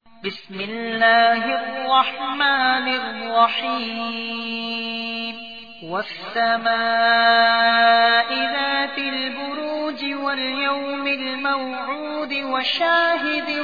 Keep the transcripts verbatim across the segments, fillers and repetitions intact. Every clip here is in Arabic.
بسم الله الرحمن الرحيم والسماء ذات البروج واليوم الموعود وشاهد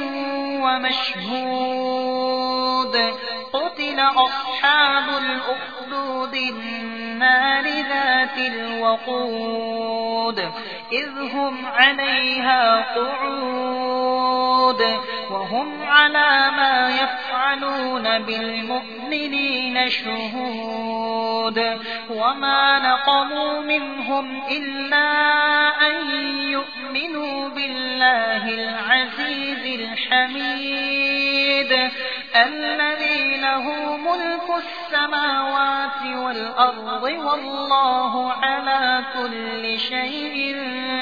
ومشهود قتل أصحاب الأخدود النار ذات الوقود إذ هم عليها قعود وهم على ما يفعلون بالمؤمنين شهود وما نقموا منهم إلا أن يؤمنوا بالله العزيز الحميد الذي له ملك السماوات والأرض والله على كل شيء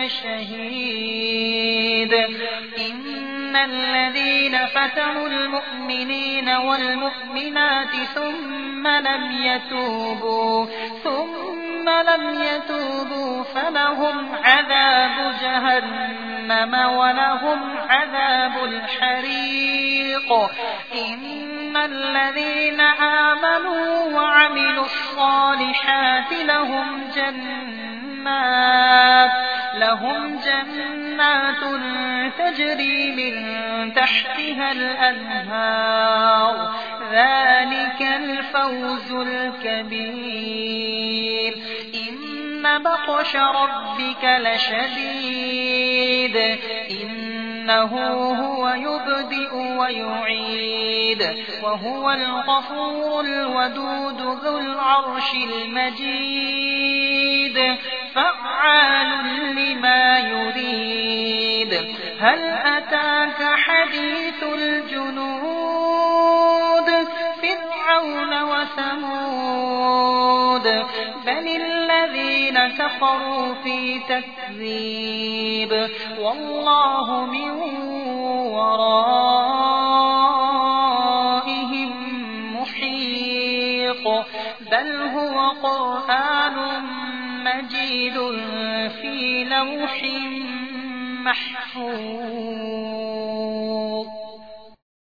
شهيد إن الذين فتنوا المؤمنين والمؤمنات ثم لم يتوبوا ثم لم يتوبوا فلهم عذاب جهنم ولهم عذاب الحريق إن الذين آمنوا وعملوا الصالحات لهم جنات لهم جنات تجري من تحتها الأنهار ذلك الفوز الكبير إن بطش ربك لشديد إنه هو يبدئ ويعيد وهو الغفور الودود ذو العرش المجيد فعال لما يريد هل أتاك حديث الجنود فرعون وثمود بل الذين كفروا في تكذيب والله من ورائهم محيط بل هو قرآن مجيد في لوح محفوظ.